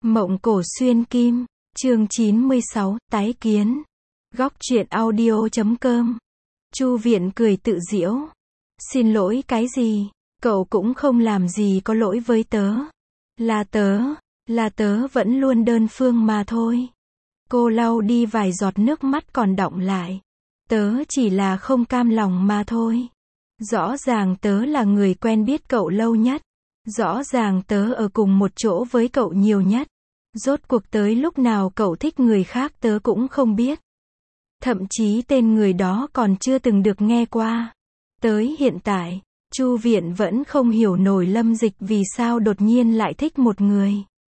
Mộng cổ xuyên kim, chương 96, tái kiến. Góc truyện audio.com. Chu Viện cười tự giễu. Xin lỗi cái gì? Cậu cũng không làm gì có lỗi với tớ. Là tớ vẫn luôn đơn phương mà thôi. Cô lau đi vài giọt nước mắt còn đọng lại. Tớ chỉ là không cam lòng mà thôi. Rõ ràng tớ là người quen biết cậu lâu nhất. Rõ ràng tớ ở cùng một chỗ với cậu nhiều nhất. Rốt cuộc tới lúc nào cậu thích người khác tớ cũng không biết. Thậm chí tên người đó còn chưa từng được nghe qua. Tới hiện tại, Chu Viện vẫn không hiểu nổi Lâm Dịch vì sao đột nhiên lại thích một người.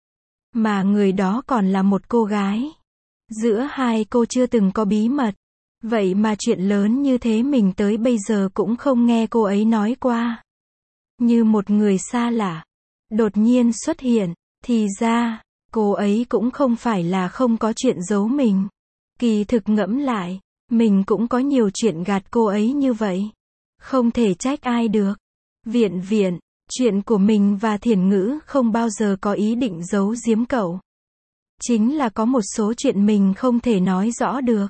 Mà người đó còn là một cô gái. Giữa hai cô chưa từng có bí mật. Vậy mà chuyện lớn như thế mình tới bây giờ cũng không nghe cô ấy nói qua. Như một người xa lạ. Đột nhiên xuất hiện, thì ra, cô ấy cũng không phải là không có chuyện giấu mình. Kỳ thực ngẫm lại, mình cũng có nhiều chuyện gạt cô ấy như vậy. Không thể trách ai được. Viện, chuyện của mình và Thiển Ngữ không bao giờ có ý định giấu giếm cậu. Chính là có một số chuyện mình không thể nói rõ được.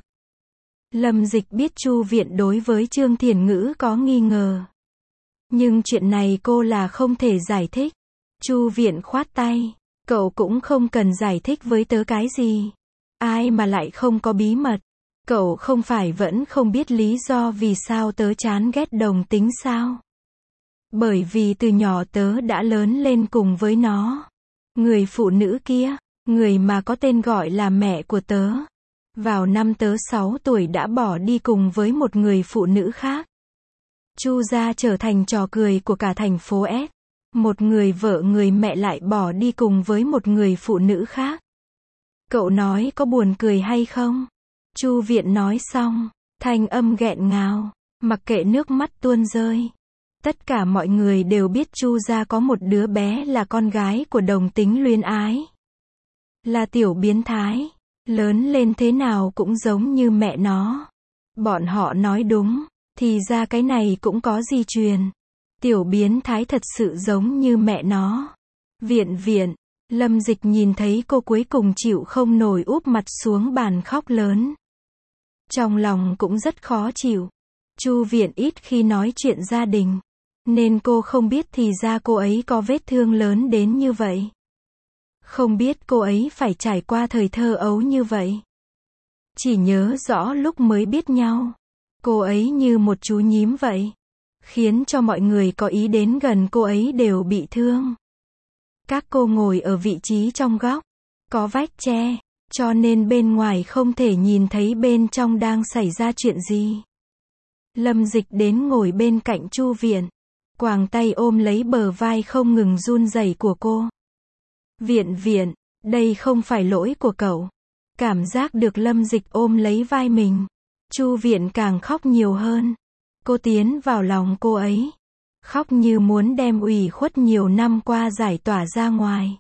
Lâm Dịch biết Chu Viện đối với Trương Thiển Ngữ có nghi ngờ. Nhưng chuyện này cô là không thể giải thích. Chu Viện khoát tay. Cậu cũng không cần giải thích với tớ cái gì. Ai mà lại không có bí mật. Cậu không phải vẫn không biết lý do vì sao tớ chán ghét đồng tính sao? Bởi vì từ nhỏ tớ đã lớn lên cùng với nó. Người phụ nữ kia, người mà có tên gọi là mẹ của tớ. Vào năm tớ 6 tuổi đã bỏ đi cùng với một người phụ nữ khác. Chu gia trở thành trò cười của cả thành phố S. Một người vợ người mẹ lại bỏ đi cùng với một người phụ nữ khác. Cậu nói có buồn cười hay không? Chu Viện nói xong, thanh âm nghẹn ngào, mặc kệ nước mắt tuôn rơi. Tất cả mọi người đều biết Chu gia có một đứa bé là con gái của đồng tính luyến ái. Là tiểu biến thái, lớn lên thế nào cũng giống như mẹ nó. Bọn họ nói đúng, thì ra cái này cũng có di truyền. Tiểu biến thái thật sự giống như mẹ nó. Viện, Lâm Dịch nhìn thấy cô cuối cùng chịu không nổi úp mặt xuống bàn khóc lớn. Trong lòng cũng rất khó chịu. Chu Viện ít khi nói chuyện gia đình. Nên cô không biết thì ra cô ấy có vết thương lớn đến như vậy. Không biết cô ấy phải trải qua thời thơ ấu như vậy. Chỉ nhớ rõ lúc mới biết nhau. Cô ấy như một chú nhím vậy. Khiến cho mọi người có ý đến gần cô ấy đều bị thương. Các cô ngồi ở vị trí trong góc. Có vách tre. Cho nên bên ngoài không thể nhìn thấy bên trong đang xảy ra chuyện gì. Lâm Dịch đến ngồi bên cạnh Chu Viện. Quàng tay ôm lấy bờ vai không ngừng run rẩy của cô. Viện, đây không phải lỗi của cậu. Cảm giác được Lâm Dịch ôm lấy vai mình. Chu Viện càng khóc nhiều hơn. Cô tiến vào lòng cô ấy. Khóc như muốn đem ủy khuất nhiều năm qua giải tỏa ra ngoài.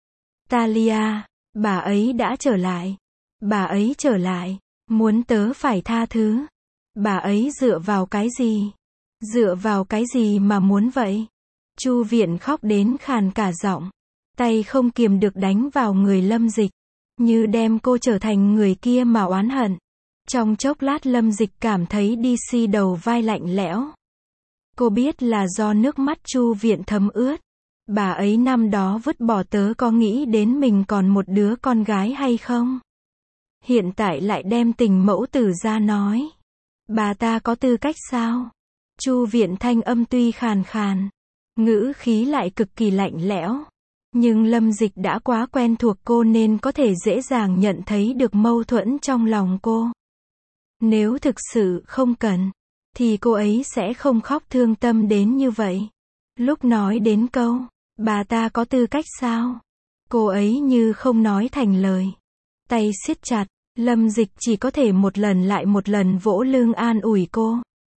Talia, bà ấy đã trở lại. Bà ấy trở lại. Muốn tớ phải tha thứ. Bà ấy dựa vào cái gì? Dựa vào cái gì mà muốn vậy? Chu Viện khóc đến khàn cả giọng. Tay không kiềm được đánh vào người Lâm Dịch. Như đem cô trở thành người kia mà oán hận. Trong chốc lát Lâm Dịch cảm thấy DC đầu vai lạnh lẽo. Cô biết là do nước mắt Chu Viện thấm ướt. Bà ấy năm đó vứt bỏ tớ có nghĩ đến mình còn một đứa con gái hay không? Hiện tại lại đem tình mẫu tử ra nói. Bà ta có tư cách sao? Chu Viện thanh âm tuy khàn khàn. Ngữ khí lại cực kỳ lạnh lẽo. Nhưng Lâm Dịch đã quá quen thuộc cô nên có thể dễ dàng nhận thấy được mâu thuẫn trong lòng cô. Nếu thực sự không cần, thì cô ấy sẽ không khóc thương tâm đến như vậy. Lúc nói đến câu, bà ta có tư cách sao? Cô ấy như không nói thành lời. Tay siết chặt, Lâm Dịch chỉ có thể một lần lại một lần vỗ lưng an ủi cô.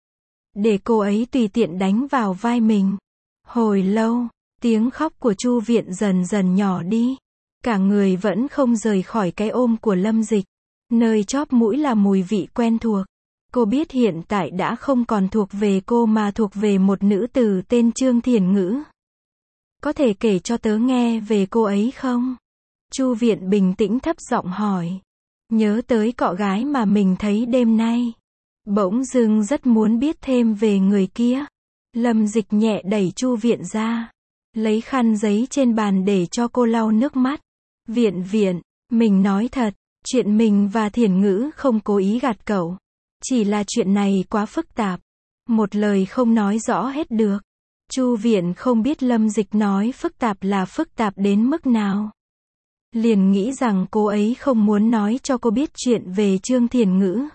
Để cô ấy tùy tiện đánh vào vai mình. Hồi lâu, tiếng khóc của Chu Viện dần dần nhỏ đi. Cả người vẫn không rời khỏi cái ôm của Lâm Dịch. Nơi chóp mũi là mùi vị quen thuộc. Cô biết hiện tại đã không còn thuộc về cô mà thuộc về một nữ tử tên Trương Thiển Ngữ. Có thể kể cho tớ nghe về cô ấy không? Chu Viện bình tĩnh thấp giọng hỏi. Nhớ tới cọ gái mà mình thấy đêm nay. Bỗng dưng rất muốn biết thêm về người kia. Lâm Dịch nhẹ đẩy Chu Viện ra. Lấy khăn giấy trên bàn để cho cô lau nước mắt. Viện, mình nói thật, chuyện mình và Thiển Ngữ không cố ý gạt cậu. Chỉ là chuyện này quá phức tạp. Một lời không nói rõ hết được. Chu Viện không biết Lâm Dịch nói phức tạp là phức tạp đến mức nào. Liền nghĩ rằng cô ấy không muốn nói cho cô biết chuyện về Trương Thiển Ngữ.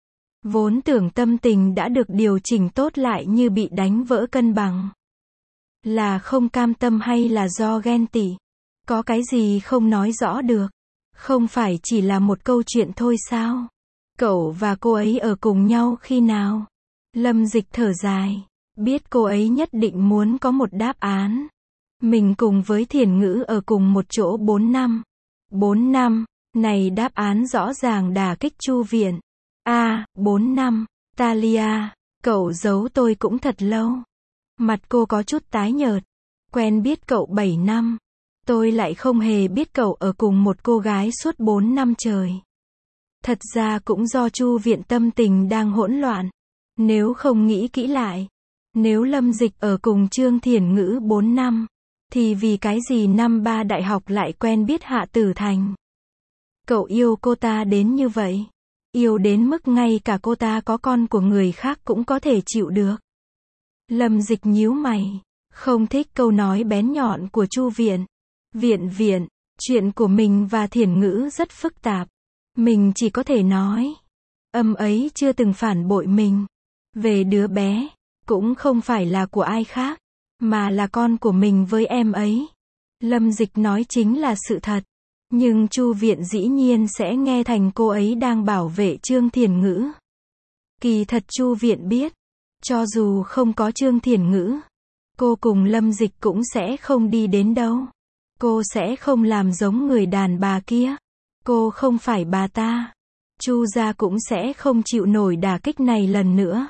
Vốn tưởng tâm tình đã được điều chỉnh tốt lại như bị đánh vỡ cân bằng. Là không cam tâm hay là do ghen tị? Có cái gì không nói rõ được? Không phải chỉ là một câu chuyện thôi sao? Cậu và cô ấy ở cùng nhau khi nào? Lâm Dịch thở dài. Biết cô ấy nhất định muốn có một đáp án. Mình cùng với Thiển Ngữ ở cùng một chỗ 4 năm. 4 năm, này đáp án rõ ràng đả kích Chu Viện. 4 năm, Talia, cậu giấu tôi cũng thật lâu. Mặt cô có chút tái nhợt. Quen biết cậu 7 năm. Tôi lại không hề biết cậu ở cùng một cô gái suốt 4 năm trời. Thật ra cũng do Chu Viện tâm tình đang hỗn loạn. Nếu không nghĩ kỹ lại, nếu Lâm Dịch ở cùng Trương Thiển Ngữ 4 năm, thì vì cái gì năm 3 đại học lại quen biết Hạ Tử Thành? Cậu yêu cô ta đến như vậy. Yêu đến mức ngay cả cô ta có con của người khác cũng có thể chịu được. Lâm Dịch nhíu mày, không thích câu nói bén nhọn của Chu Viện. Viện, chuyện của mình và Thiển Ngữ rất phức tạp. Mình chỉ có thể nói, ấy chưa từng phản bội mình. Về đứa bé, cũng không phải là của ai khác, mà là con của mình với em ấy. Lâm Dịch nói chính là sự thật. Nhưng Chu Viện dĩ nhiên sẽ nghe thành cô ấy đang bảo vệ Trương Thiển Ngữ. Kỳ thật Chu Viện biết, cho dù không có Trương Thiển Ngữ, cô cùng Lâm Dịch cũng sẽ không đi đến đâu. Cô sẽ không làm giống người đàn bà kia. Cô không phải bà ta. Chu gia cũng sẽ không chịu nổi đả kích này lần nữa.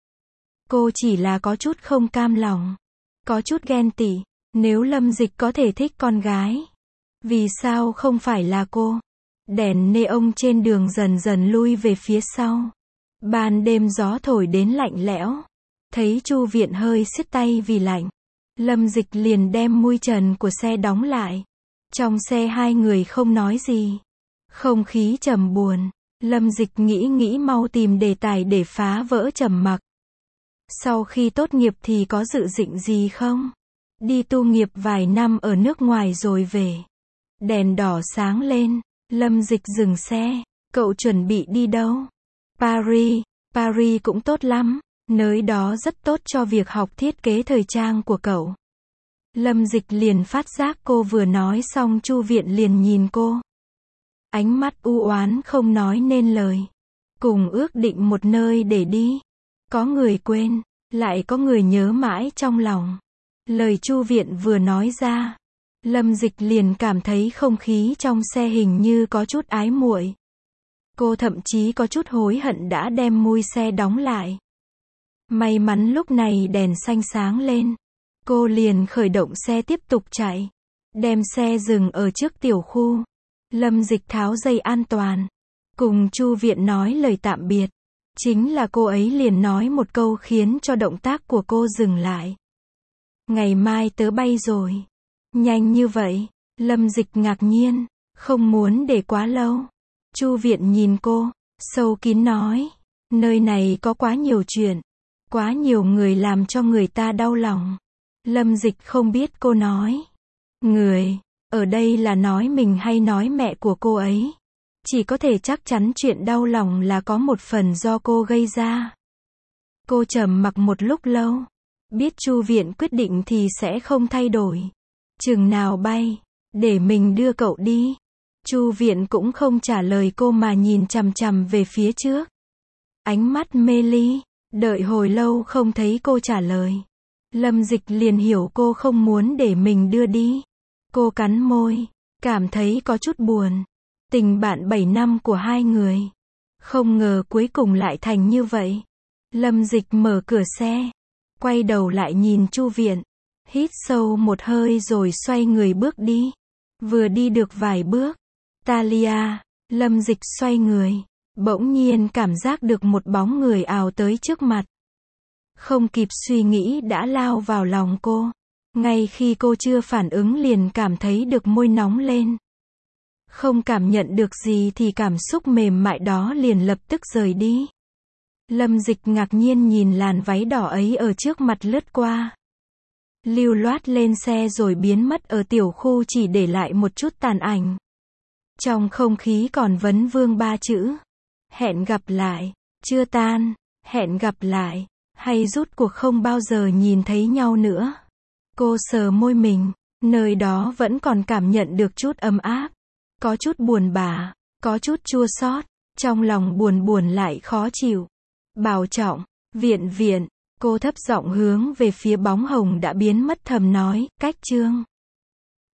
Cô chỉ là có chút không cam lòng, có chút ghen tị. Nếu Lâm Dịch có thể thích con gái, vì sao không phải là cô? Đèn neon trên đường dần dần lui về phía sau. Ban đêm gió thổi đến lạnh lẽo. Thấy Chu Viện hơi siết tay vì lạnh, Lâm Dịch liền đem mui trần của xe đóng lại. Trong xe hai người không nói gì. Không khí trầm buồn. Lâm Dịch nghĩ mau tìm đề tài để phá vỡ trầm mặc. Sau khi tốt nghiệp thì có dự định gì không? Đi tu nghiệp vài năm ở nước ngoài rồi về. Đèn đỏ sáng lên. Lâm Dịch dừng xe. Cậu chuẩn bị đi đâu? Paris cũng tốt lắm. Nơi đó rất tốt cho việc học thiết kế thời trang của cậu. Lâm Dịch liền phát giác cô vừa nói xong Chu Viện liền nhìn cô. Ánh mắt u oán không nói nên lời. Cùng ước định một nơi để đi. Có người quên, lại có người nhớ mãi trong lòng. Lời Chu Viện vừa nói ra, Lâm Dịch liền cảm thấy không khí trong xe hình như có chút ái muội. Cô thậm chí có chút hối hận đã đem mui xe đóng lại. May mắn lúc này đèn xanh sáng lên. Cô liền khởi động xe tiếp tục chạy. Đem xe dừng ở trước tiểu khu. Lâm Dịch tháo dây an toàn. Cùng Chu Viện nói lời tạm biệt. Chính là cô ấy liền nói một câu khiến cho động tác của cô dừng lại. Ngày mai tớ bay rồi. Nhanh như vậy. Lâm Dịch ngạc nhiên. Không muốn để quá lâu. Chu Viện nhìn cô. Sâu kín nói. Nơi này có quá nhiều chuyện. Quá nhiều người làm cho người ta đau lòng. Lâm Dịch không biết cô nói. Người. Ở đây là nói mình hay nói mẹ của cô ấy. Chỉ có thể chắc chắn chuyện đau lòng là có một phần do cô gây ra. Cô trầm mặc một lúc lâu. Biết Chu Viện quyết định thì sẽ không thay đổi. Chừng nào bay, để mình đưa cậu đi. Chu Viện cũng không trả lời cô mà nhìn chằm chằm về phía trước. Ánh mắt mê ly, đợi hồi lâu không thấy cô trả lời. Lâm Dịch liền hiểu cô không muốn để mình đưa đi. Cô cắn môi, cảm thấy có chút buồn. Tình bạn 7 năm của hai người. Không ngờ cuối cùng lại thành như vậy. Lâm Dịch mở cửa xe. Quay đầu lại nhìn Chu Viện. Hít sâu một hơi rồi xoay người bước đi. Vừa đi được vài bước, Talia, Lâm Dịch xoay người, bỗng nhiên cảm giác được một bóng người ào tới trước mặt. Không kịp suy nghĩ đã lao vào lòng cô. Ngay khi cô chưa phản ứng liền cảm thấy được môi nóng lên. Không cảm nhận được gì thì cảm xúc mềm mại đó liền lập tức rời đi. Lâm Dịch ngạc nhiên nhìn làn váy đỏ ấy ở trước mặt lướt qua. Lưu loát lên xe rồi biến mất ở tiểu khu chỉ để lại một chút tàn ảnh. Trong không khí còn vấn vương ba chữ. Hẹn gặp lại, chưa tan, hẹn gặp lại, hay rút cuộc không bao giờ nhìn thấy nhau nữa. Cô sờ môi mình, nơi đó vẫn còn cảm nhận được chút ấm áp. Có chút buồn bã, có chút chua xót, trong lòng buồn buồn lại khó chịu. Bảo Trọng, Viện, cô thấp giọng hướng về phía bóng hồng đã biến mất thầm nói, Cách Trương.